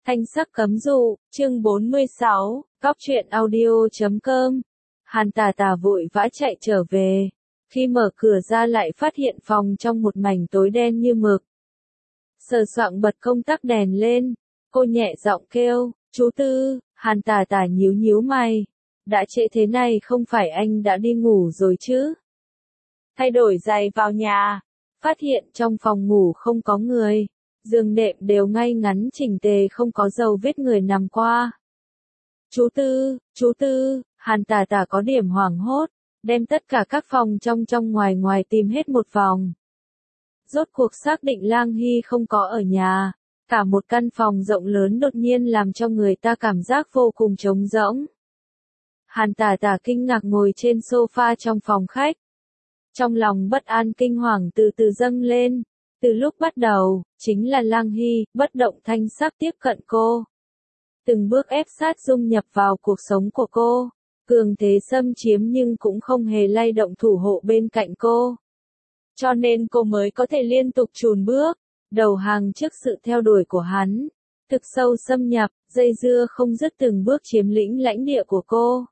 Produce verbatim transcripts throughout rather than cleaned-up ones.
Thanh sắc cấm dụ, chương bốn mươi sáu, Cóc truyện audio chấm com. Hàn Tà Tà vội vã chạy trở về. Khi mở cửa ra lại phát hiện phòng trong một mảnh tối đen như mực. Sờ soạng bật công tắc đèn lên. Cô nhẹ giọng kêu, chú Tư. Hàn Tà Tà nhíu nhíu mày. Đã trễ thế này không phải anh đã đi ngủ rồi chứ? Thay đổi giày vào nhà. Phát hiện trong phòng ngủ không có người. Giường nệm đều ngay ngắn chỉnh tề, không có dấu vết người nằm qua. Chú Tư, chú Tư. Hàn Tà Tà có điểm hoảng hốt, đem tất cả các phòng trong trong ngoài ngoài tìm hết một vòng. Rốt cuộc xác định Lang Hy không có ở nhà. Cả một căn phòng rộng lớn đột nhiên làm cho người ta cảm giác vô cùng trống rỗng. Hàn Tà Tà kinh ngạc ngồi trên sofa trong phòng khách. Trong lòng bất an kinh hoàng từ từ dâng lên. Từ lúc bắt đầu, chính là Lang Hy, bất động thanh sắc tiếp cận cô. Từng bước ép sát dung nhập vào cuộc sống của cô. Cường thế xâm chiếm nhưng cũng không hề lay động thủ hộ bên cạnh cô. Cho nên cô mới có thể liên tục chùn bước, đầu hàng trước sự theo đuổi của hắn. Thực sâu xâm nhập, dây dưa không dứt từng bước chiếm lĩnh lãnh địa của cô.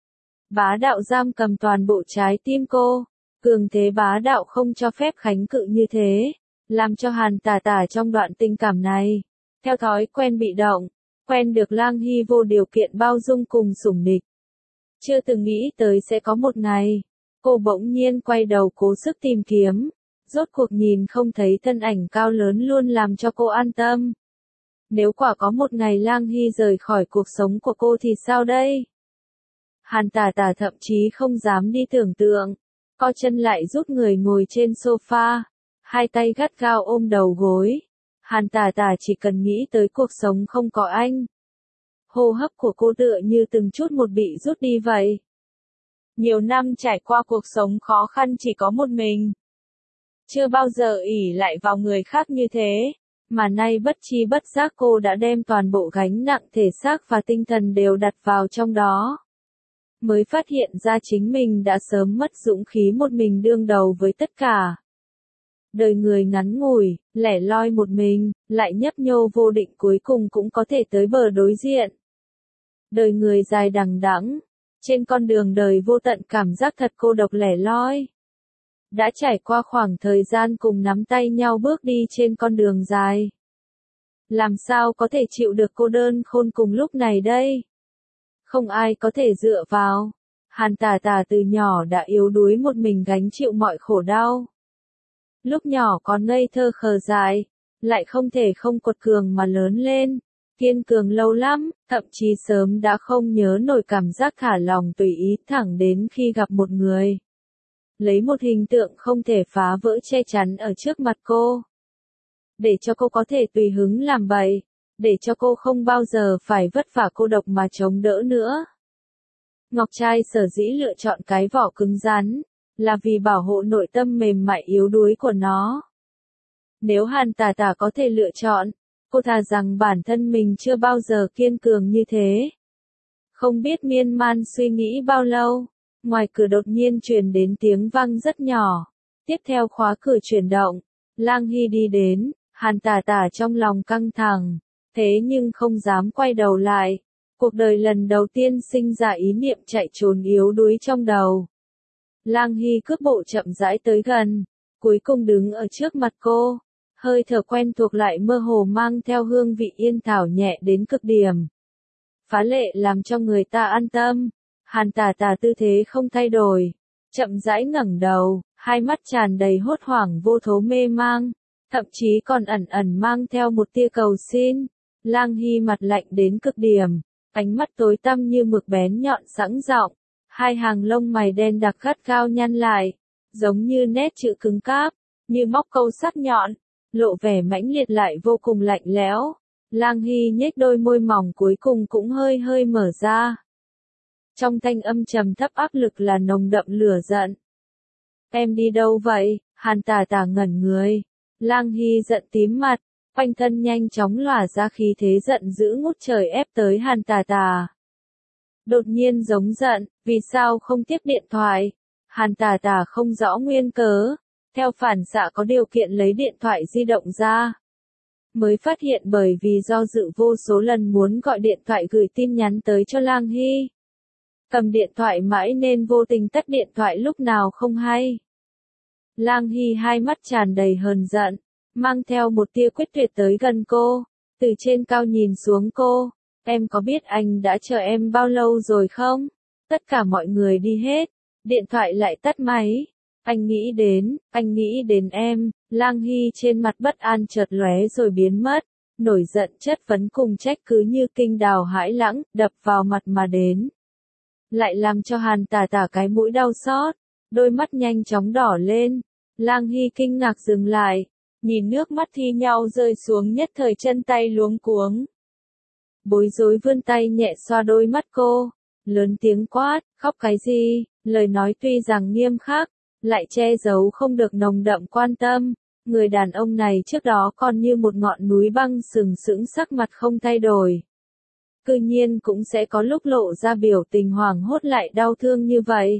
Bá đạo giam cầm toàn bộ trái tim cô. Cường thế bá đạo không cho phép kháng cự như thế. Làm cho Hàn Tà Tà trong đoạn tình cảm này, theo thói quen bị động, quen được Lang Hy vô điều kiện bao dung cùng sủng nịch. Chưa từng nghĩ tới sẽ có một ngày, cô bỗng nhiên quay đầu cố sức tìm kiếm, rốt cuộc nhìn không thấy thân ảnh cao lớn luôn làm cho cô an tâm. Nếu quả có một ngày Lang Hy rời khỏi cuộc sống của cô thì sao đây? Hàn Tà Tà thậm chí không dám đi tưởng tượng, co chân lại rút người ngồi trên sofa. Hai tay gắt gao ôm đầu gối. Hàn Tà Tà chỉ cần nghĩ tới cuộc sống không có anh. Hô hấp của cô tựa như từng chút một bị rút đi vậy. Nhiều năm trải qua cuộc sống khó khăn chỉ có một mình. Chưa bao giờ ỷ lại vào người khác như thế. Mà nay bất chi bất giác cô đã đem toàn bộ gánh nặng thể xác và tinh thần đều đặt vào trong đó. Mới phát hiện ra chính mình đã sớm mất dũng khí một mình đương đầu với tất cả. Đời người ngắn ngủi, lẻ loi một mình, lại nhấp nhô vô định cuối cùng cũng có thể tới bờ đối diện. Đời người dài đằng đẵng, trên con đường đời vô tận cảm giác thật cô độc lẻ loi. Đã trải qua khoảng thời gian cùng nắm tay nhau bước đi trên con đường dài. Làm sao có thể chịu được cô đơn khôn cùng lúc này đây? Không ai có thể dựa vào. Hàn Tà Tà từ nhỏ đã yếu đuối một mình gánh chịu mọi khổ đau. Lúc nhỏ còn ngây thơ khờ dại, lại không thể không quật cường mà lớn lên, kiên cường lâu lắm, thậm chí sớm đã không nhớ nổi cảm giác thả lòng tùy ý thẳng đến khi gặp một người. Lấy một hình tượng không thể phá vỡ che chắn ở trước mặt cô. Để cho cô có thể tùy hứng làm bậy, để cho cô không bao giờ phải vất vả cô độc mà chống đỡ nữa. Ngọc trai sở dĩ lựa chọn cái vỏ cứng rắn, là vì bảo hộ nội tâm mềm mại yếu đuối của nó. Nếu Hàn Tà Tà có thể lựa chọn, cô thà rằng bản thân mình chưa bao giờ kiên cường như thế. Không biết miên man suy nghĩ bao lâu, ngoài cửa đột nhiên truyền đến tiếng vang rất nhỏ. Tiếp theo khóa cửa chuyển động, Lang Hy đi đến, Hàn Tà Tà trong lòng căng thẳng, thế nhưng không dám quay đầu lại. Cuộc đời lần đầu tiên sinh ra ý niệm chạy trốn yếu đuối trong đầu. Lang Hy cước bộ chậm rãi tới gần, cuối cùng đứng ở trước mặt cô, hơi thở quen thuộc lại mơ hồ mang theo hương vị yên thảo nhẹ đến cực điểm. Phá lệ làm cho người ta an tâm. Hàn Tà Tà tư thế không thay đổi, chậm rãi ngẩng đầu, hai mắt tràn đầy hốt hoảng vô thố mê mang, thậm chí còn ẩn ẩn mang theo một tia cầu xin. Lang Hy mặt lạnh đến cực điểm, ánh mắt tối tăm như mực bén nhọn sẵn giọng. Hai hàng lông mày đen đặc gắt gao nhăn lại, giống như nét chữ cứng cáp, như móc câu sắc nhọn, lộ vẻ mãnh liệt lại vô cùng lạnh lẽo. Lang Hy nhếch đôi môi mỏng cuối cùng cũng hơi hơi mở ra. Trong thanh âm trầm thấp áp lực là nồng đậm lửa giận. Em đi đâu vậy? Hàn Tà Tà ngẩn người. Lang Hy giận tím mặt, quanh thân nhanh chóng lòa ra khí thế giận dữ ngút trời ép tới Hàn Tà Tà. Đột nhiên giống giận, vì sao không tiếp điện thoại? Hàn Tà Tà không rõ nguyên cớ, theo phản xạ có điều kiện lấy điện thoại di động ra. mới phát hiện bởi vì do dự vô số lần muốn gọi điện thoại gửi tin nhắn tới cho Lang Hy. Cầm điện thoại mãi nên vô tình tắt điện thoại lúc nào không hay. Lang Hy hai mắt tràn đầy hờn giận, mang theo một tia quyết tuyệt tới gần cô, từ trên cao nhìn xuống cô, em có biết anh đã chờ em bao lâu rồi không? Tất cả mọi người đi hết, điện thoại lại tắt máy. Anh nghĩ đến, anh nghĩ đến em, Lang Hy trên mặt bất an chợt lóe rồi biến mất, nổi giận chất vấn cùng trách cứ như kinh đào hãi lãng, đập vào mặt mà đến. Lại làm cho Hàn Tả Tả cái mũi đau xót, đôi mắt nhanh chóng đỏ lên, Lang Hy kinh ngạc dừng lại, nhìn nước mắt thi nhau rơi xuống nhất thời chân tay luống cuống. Bối rối vươn tay nhẹ xoa đôi mắt cô, lớn tiếng quát, khóc cái gì, lời nói tuy rằng nghiêm khắc, lại che giấu không được nồng đậm quan tâm, người đàn ông này trước đó còn như một ngọn núi băng sừng sững sắc mặt không thay đổi. Cư nhiên cũng sẽ có lúc lộ ra biểu tình hoảng hốt lại đau thương như vậy.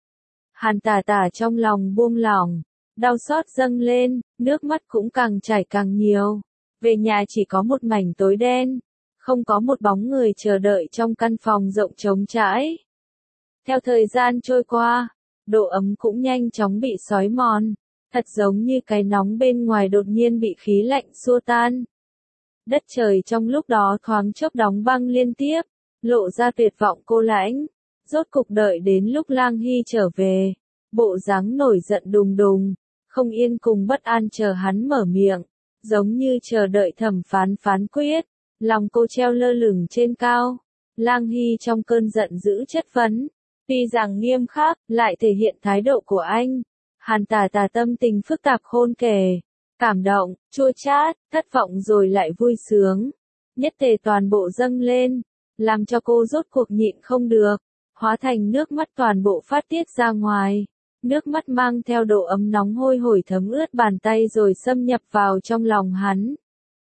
Hàn Tả Tả trong lòng buông lỏng, đau xót dâng lên, nước mắt cũng càng chảy càng nhiều. Về nhà chỉ có một mảnh tối đen, không có một bóng người chờ đợi trong căn phòng rộng trống trải. Theo thời gian trôi qua, độ ấm cũng nhanh chóng bị xói mòn, thật giống như cái nóng bên ngoài đột nhiên bị khí lạnh xua tan. Đất trời trong lúc đó thoáng chốc đóng băng liên tiếp, lộ ra tuyệt vọng cô lãnh. Rốt cục đợi đến lúc Lang Hy trở về, bộ dáng nổi giận đùng đùng, không yên cùng bất an chờ hắn mở miệng, giống như chờ đợi thẩm phán phán quyết, lòng cô treo lơ lửng trên cao. Lang Hy trong cơn giận dữ chất vấn, tuy rằng nghiêm khắc, lại thể hiện thái độ của anh. Hàn Tả Tả tâm tình phức tạp khôn kể, cảm động, chua chát, thất vọng rồi lại vui sướng, nhất tề toàn bộ dâng lên, làm cho cô rốt cuộc nhịn không được, hóa thành nước mắt toàn bộ phát tiết ra ngoài. Nước mắt mang theo độ ấm nóng hôi hổi thấm ướt bàn tay rồi xâm nhập vào trong lòng hắn.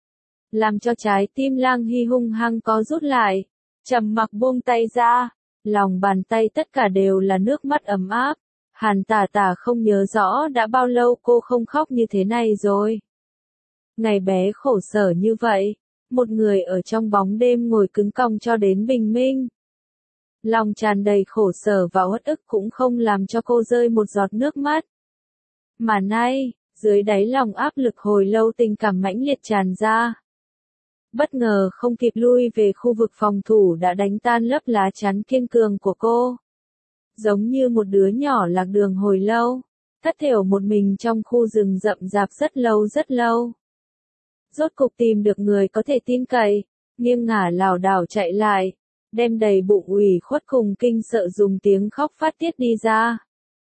Làm cho trái tim Lang Hy hung hăng có rút lại, trầm mặc buông tay ra, lòng bàn tay tất cả đều là nước mắt ấm áp. Hàn Tả Tả không nhớ rõ đã bao lâu cô không khóc như thế này rồi. Ngày bé khổ sở như vậy, một người ở trong bóng đêm ngồi cứng cong cho đến bình minh. Lòng tràn đầy khổ sở và uất ức cũng không làm cho cô rơi một giọt nước mắt. Mà nay, dưới đáy lòng áp lực hồi lâu tình cảm mãnh liệt tràn ra. Bất ngờ không kịp lui về khu vực phòng thủ đã đánh tan lớp lá chắn kiên cường của cô. Giống như một đứa nhỏ lạc đường hồi lâu, thất thểu một mình trong khu rừng rậm rạp rất lâu rất lâu. Rốt cục tìm được người có thể tin cậy, nghiêng ngả lảo đảo chạy lại, đem đầy bụng ủy khuất cùng kinh sợ dùng tiếng khóc phát tiết đi ra.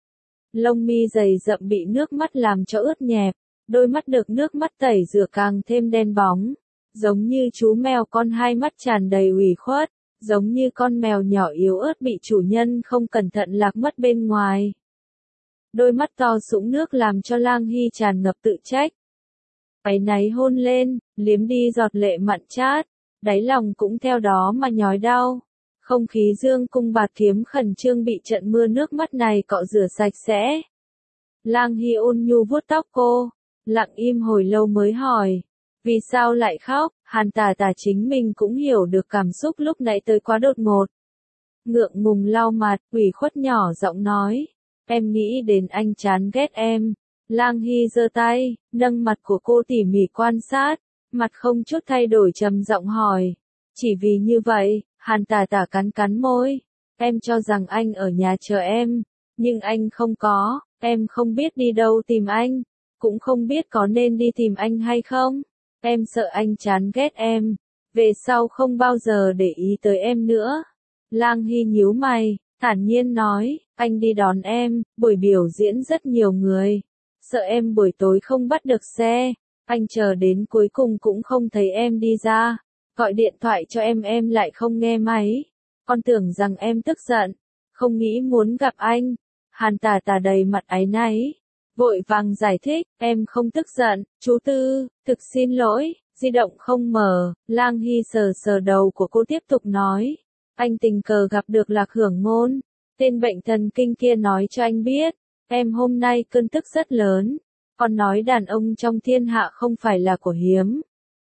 Lông mi dày rậm bị nước mắt làm cho ướt nhẹp, đôi mắt được nước mắt tẩy rửa càng thêm đen bóng, giống như chú mèo con hai mắt tràn đầy ủy khuất, giống như con mèo nhỏ yếu ớt bị chủ nhân không cẩn thận lạc mất bên ngoài. Đôi mắt to sũng nước làm cho Lang Hy tràn ngập tự trách. Áy náy hôn lên, liếm đi giọt lệ mặn chát, đáy lòng cũng theo đó mà nhói đau. Không khí dương cung bạt kiếm khẩn trương bị trận mưa nước mắt này cọ rửa sạch sẽ. Lang Hy ôn nhu vuốt tóc cô, lặng im hồi lâu mới hỏi, vì sao lại khóc? Hàn Tả Tả chính mình cũng hiểu được cảm xúc lúc nãy tới quá đột ngột. Ngượng ngùng lau mặt, ủy khuất nhỏ giọng nói, em nghĩ đến anh chán ghét em. Lang Hy giơ tay, nâng mặt của cô tỉ mỉ quan sát, mặt không chút thay đổi trầm giọng hỏi, chỉ vì như vậy. Hàn Tả Tả cắn cắn môi, em cho rằng anh ở nhà chờ em, nhưng anh không có, em không biết đi đâu tìm anh, cũng không biết có nên đi tìm anh hay không. Em sợ anh chán ghét em, về sau không bao giờ để ý tới em nữa. Lang Hy nhíu mày, thản nhiên nói, anh đi đón em, buổi biểu diễn rất nhiều người, sợ em buổi tối không bắt được xe, anh chờ đến cuối cùng cũng không thấy em đi ra, gọi điện thoại cho em em lại không nghe máy, con tưởng rằng em tức giận, không nghĩ muốn gặp anh. Hàn Tả Tả đầy mặt áy náy, vội vàng giải thích, em không tức giận, chú Tư, thực xin lỗi, di động không mở. Lang Hy sờ sờ đầu của cô tiếp tục nói, anh tình cờ gặp được Lạc Hưởng Ngôn, tên bệnh thần kinh kia nói cho anh biết, em hôm nay cơn tức rất lớn, còn nói đàn ông trong thiên hạ không phải là của hiếm.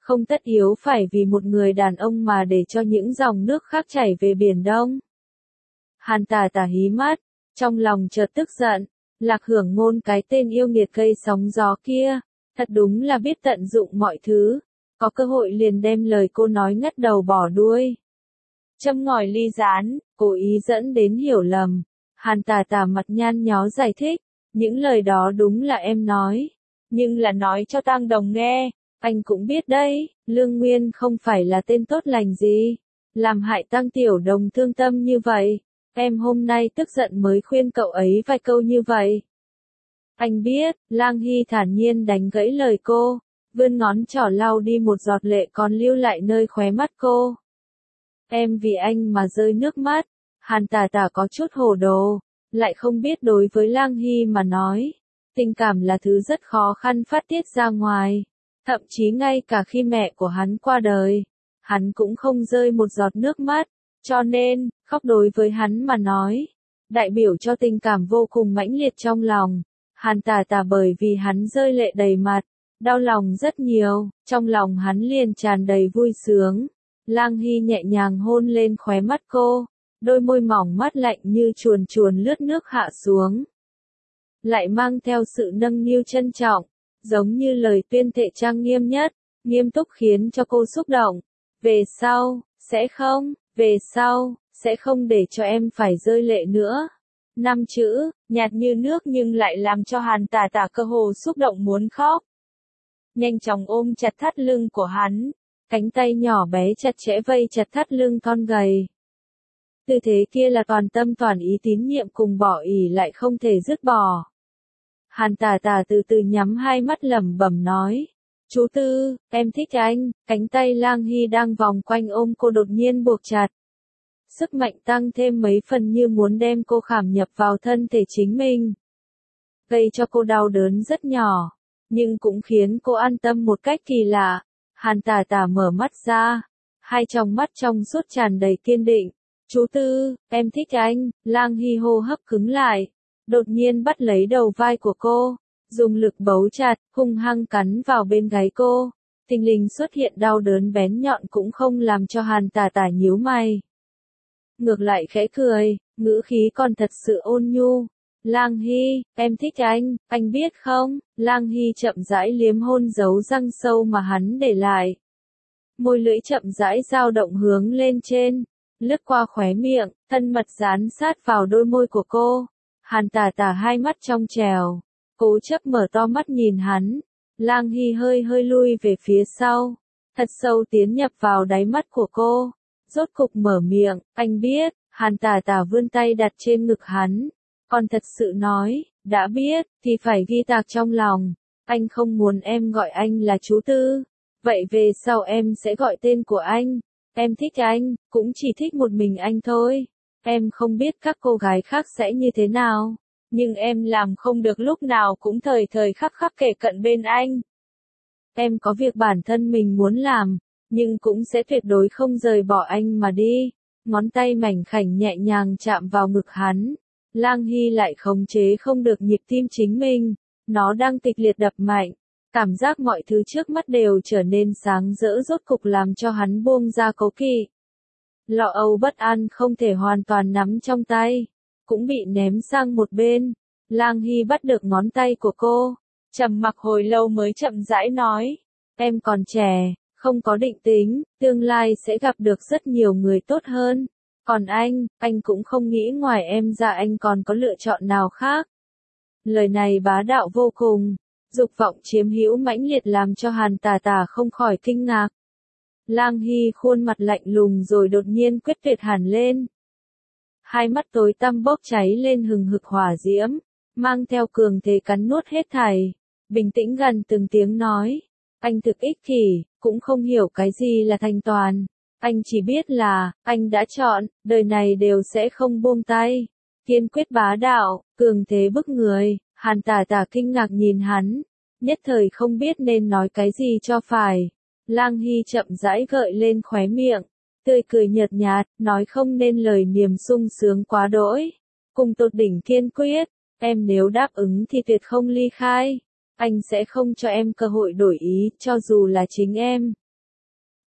không tất yếu phải vì một người đàn ông mà để cho những dòng nước khác chảy về Biển Đông. Hàn Tà Tà hí mắt, trong lòng chợt tức giận, Lạc Hưởng Ngôn cái tên yêu nghiệt cây sóng gió kia, thật đúng là biết tận dụng mọi thứ, có cơ hội liền đem lời cô nói ngắt đầu bỏ đuôi. Châm ngòi ly gián, cố ý dẫn đến hiểu lầm. Hàn Tà Tà mặt nhăn nhó giải thích, những lời đó đúng là em nói, nhưng là nói cho Tang Đồng nghe, anh cũng biết đấy, Lương Nguyên không phải là tên tốt lành gì, làm hại Tang Tiểu Đồng thương tâm như vậy, em hôm nay tức giận mới khuyên cậu ấy vài câu như vậy. Anh biết, Lang Hy thản nhiên đánh gãy lời cô, vươn ngón trỏ lau đi một giọt lệ còn lưu lại nơi khóe mắt cô. Em vì anh mà rơi nước mắt. Hàn Tà Tà có chút hồ đồ, lại không biết đối với Lang Hy mà nói, tình cảm là thứ rất khó khăn phát tiết ra ngoài, thậm chí ngay cả khi mẹ của hắn qua đời, hắn cũng không rơi một giọt nước mắt, cho nên, khóc đối với hắn mà nói, đại biểu cho tình cảm vô cùng mãnh liệt trong lòng. Hàn Tà Tà bởi vì hắn rơi lệ đầy mặt, đau lòng rất nhiều, trong lòng hắn liền tràn đầy vui sướng. Lang Hy nhẹ nhàng hôn lên khóe mắt cô, đôi môi mỏng mát lạnh như chuồn chuồn lướt nước hạ xuống. Lại mang theo sự nâng niu trân trọng, giống như lời tuyên thệ trang nghiêm nhất, nghiêm túc khiến cho cô xúc động. Về sau, sẽ không, về sau, sẽ không để cho em phải rơi lệ nữa. Năm chữ, nhạt như nước nhưng lại làm cho Hàn Tà Tà cơ hồ xúc động muốn khóc. Nhanh chóng ôm chặt thắt lưng của hắn, cánh tay nhỏ bé chặt chẽ vây chặt thắt lưng con gầy. Tư thế kia là toàn tâm toàn ý tín nhiệm cùng bỏ ỷ lại không thể dứt bỏ. Hàn Tà Tà từ từ nhắm hai mắt lẩm bẩm nói, chú Tư, em thích anh. Cánh tay Lang Hy đang vòng quanh ôm cô đột nhiên buộc chặt. Sức mạnh tăng thêm mấy phần như muốn đem cô khảm nhập vào thân thể chính mình. Gây cho cô đau đớn rất nhỏ, nhưng cũng khiến cô an tâm một cách kỳ lạ. Hàn Tà Tà mở mắt ra, hai tròng mắt trong suốt tràn đầy kiên định. Chú Tư, em thích anh. Lang Hy hô hấp cứng lại, đột nhiên bắt lấy đầu vai của cô, dùng lực bấu chặt, hung hăng cắn vào bên gáy cô. Thình lình xuất hiện đau đớn bén nhọn cũng không làm cho Hàn Tà Tà nhíu mày. Ngược lại khẽ cười, ngữ khí còn thật sự ôn nhu. Lang Hy, em thích anh, anh biết không? Lang Hy chậm rãi liếm hôn dấu răng sâu mà hắn để lại. Môi lưỡi chậm rãi dao động hướng lên trên, lướt qua khóe miệng, thân mật dán sát vào đôi môi của cô. Hàn Tà Tà hai mắt trong trèo, cố chấp mở to mắt nhìn hắn. Lang Hy hơi hơi lui về phía sau, thật sâu tiến nhập vào đáy mắt của cô. Rốt cục mở miệng, anh biết. Hàn Tà Tà vươn tay đặt trên ngực hắn, còn thật sự nói, đã biết, thì phải ghi tạc trong lòng. Anh không muốn em gọi anh là chú Tư, vậy về sau em sẽ gọi tên của anh. Em thích anh, cũng chỉ thích một mình anh thôi. Em không biết các cô gái khác sẽ như thế nào, nhưng em làm không được lúc nào cũng thời thời khắc khắc kề cận bên anh. Em có việc bản thân mình muốn làm, nhưng cũng sẽ tuyệt đối không rời bỏ anh mà đi. Ngón tay mảnh khảnh nhẹ nhàng chạm vào ngực hắn. Lang Hy lại khống chế không được nhịp tim chính mình, nó đang kịch liệt đập mạnh. Cảm giác mọi thứ trước mắt đều trở nên sáng rỡ rốt cục làm cho hắn buông ra cố kỵ. Lo âu bất an không thể hoàn toàn nắm trong tay, cũng bị ném sang một bên. Lang Hy bắt được ngón tay của cô, trầm mặc hồi lâu mới chậm rãi nói, em còn trẻ, không có định tính, tương lai sẽ gặp được rất nhiều người tốt hơn. Còn anh, anh cũng không nghĩ ngoài em ra anh còn có lựa chọn nào khác. Lời này bá đạo vô cùng, dục vọng chiếm hữu mãnh liệt làm cho Hàn Tà Tà không khỏi kinh ngạc. Lang Hy khuôn mặt lạnh lùng rồi đột nhiên quyết tuyệt hẳn lên. Hai mắt tối tăm bốc cháy lên hừng hực hỏa diễm, mang theo cường thế cắn nuốt hết thảy. Bình tĩnh gần từng tiếng nói, anh thực ích kỷ, cũng không hiểu cái gì là thành toàn. Anh chỉ biết là, anh đã chọn, đời này đều sẽ không buông tay. Kiên quyết bá đạo, cường thế bức người. Hàn Tà Tà kinh ngạc nhìn hắn, nhất thời không biết nên nói cái gì cho phải. Lang Hy chậm rãi gợi lên khóe miệng, tươi cười nhợt nhạt, nói không nên lời niềm sung sướng quá đỗi. Cùng tột đỉnh kiên quyết, em nếu đáp ứng thì tuyệt không ly khai. Anh sẽ không cho em cơ hội đổi ý, cho dù là chính em.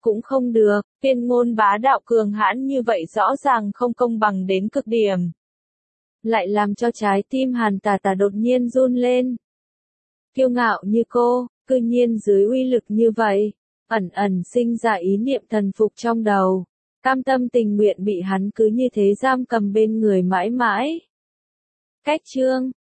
cũng không được, tuyên ngôn bá đạo cường hãn như vậy rõ ràng không công bằng đến cực điểm. Lại làm cho trái tim Hàn Tà Tà đột nhiên run lên. Kiêu ngạo như cô, cư nhiên dưới uy lực như vậy, ẩn ẩn sinh ra ý niệm thần phục trong đầu, cam tâm tình nguyện bị hắn cứ như thế giam cầm bên người mãi mãi. Cách chương